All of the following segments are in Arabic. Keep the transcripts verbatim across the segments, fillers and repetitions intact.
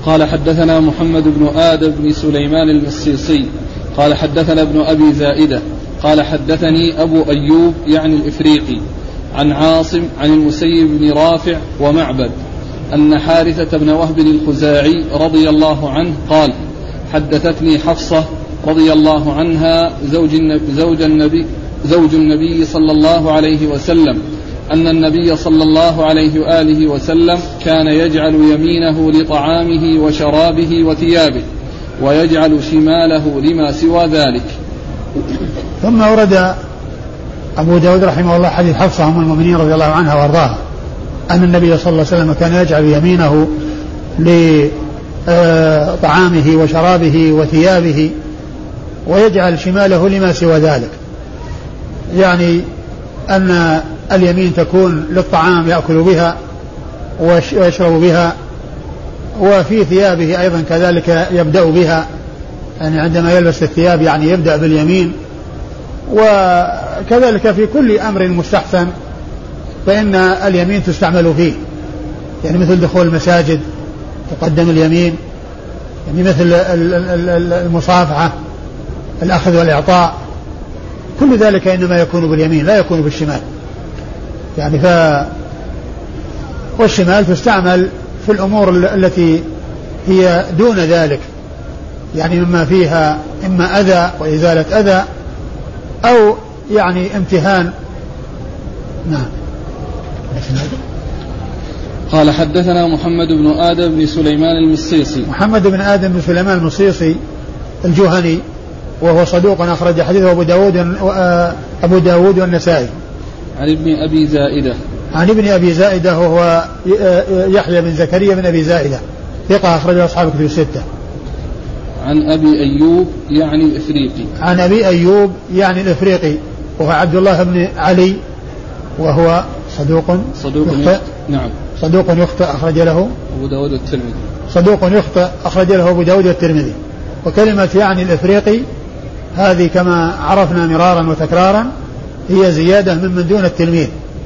قال حدثنا محمد بن آدم بن سليمان المصيصي قال حدثنا ابن أبي زائدة قال حدثني أبو أيوب يعني الإفريقي عن عاصم عن المسيب بن رافع ومعبد أن حارثة بن وهب الخزاعي رضي الله عنه قال حدثتني حفصة رضي الله عنها زوج النبي, زوج النبي, زوج النبي صلى الله عليه وسلم أن النبي صلى الله عليه وآله وسلم كان يجعل يمينه لطعامه وشرابه وثيابه ويجعل شماله لما سوى ذلك. ثم ورد أبو داود رحمه الله حديث حفصة أم المؤمنين رضي الله عنها وارضاها أن النبي صلى الله عليه وسلم كان يجعل يمينه لطعامه وشرابه وثيابه ويجعل شماله لما سوى ذلك، يعني أن اليمين تكون للطعام يأكل بها ويشرب بها، وفي ثيابه أيضا كذلك يبدأ بها، يعني عندما يلبس الثياب يعني يبدأ باليمين، وكذلك في كل أمر مستحسن فإن اليمين تستعمل فيه، يعني مثل دخول المساجد تقدم اليمين، يعني مثل المصافحة الأخذ والإعطاء، كل ذلك إنما يكون باليمين لا يكون بالشمال، يعني ف والشمال تستعمل في الأمور التي هي دون ذلك، يعني مما فيها إما أذى وإزالة أذى أو يعني امتهان. نعم. قال حدثنا محمد بن آدم بن سليمان المصيصي. محمد بن آدم بن سليمان المصيصي الجهني وهو صدوق أخرج حديثه أبو داود أبو داود والنسائي. عن ابن أبي زائدة. عن ابن أبي زائدة وهو يحيى بن زكريا بن أبي زائدة ثقة أخرج أصحاب الكتب الستة. عن أبي أيوب يعني الإفريقي. عن أبي أيوب يعني الإفريقي وهو عبد الله بن علي وهو صدوق صدوق يخطئ. نعم. صدوق يخطئ أخرج له أبو داود والترمذي. صدوق يخطئ أخرج له أبو داود والترمذي. وكلمة يعني الإفريقي هذه كما عرفنا مرارا وتكرارا هي زيادة ممن دون التلميذ.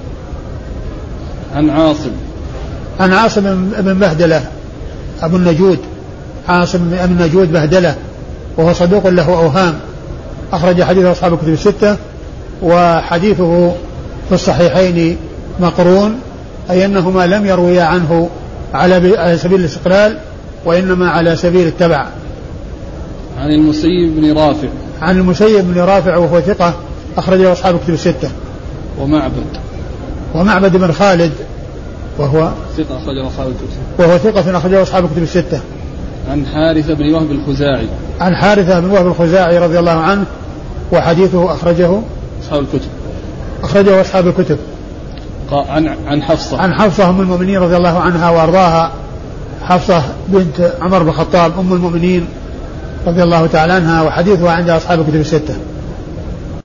عن عاصم. عن عاصم بن بهدلة أبو النجود، عاصم بن النجود بهدلة وهو صدوق له أوهام أخرج حديث أصحاب الكتب الستة، وحديثه في الصحيحين مقرون، أي أنهما لم يرويا عنه على سبيل الاستقلال وإنما على سبيل التبع. عن المسيب بن رافع. عن المسيب بن رافع وهو ثقة أخرجه أصحاب الكتب الستة. ومعبد. ومعبد بن خالد وهو ثقة أخرجه أصحاب الكتب. وهو ثقة أخرجه أصحاب الكتب الستة. عن حارثة بن وهب الخزاعي. عن حارثة بن وهب الخزاعي رضي الله عنه وحديثه أخرجه أصحاب الكتب. أخرجه أصحاب الكتب. عن عن حفصة. عن حفصة أم المؤمنين رضي الله عنها وأرضاها، حفصة بنت عمر بن الخطاب أم المؤمنين رضي الله تعالى عنها، وحديثها عند أصحاب الكتب الستة.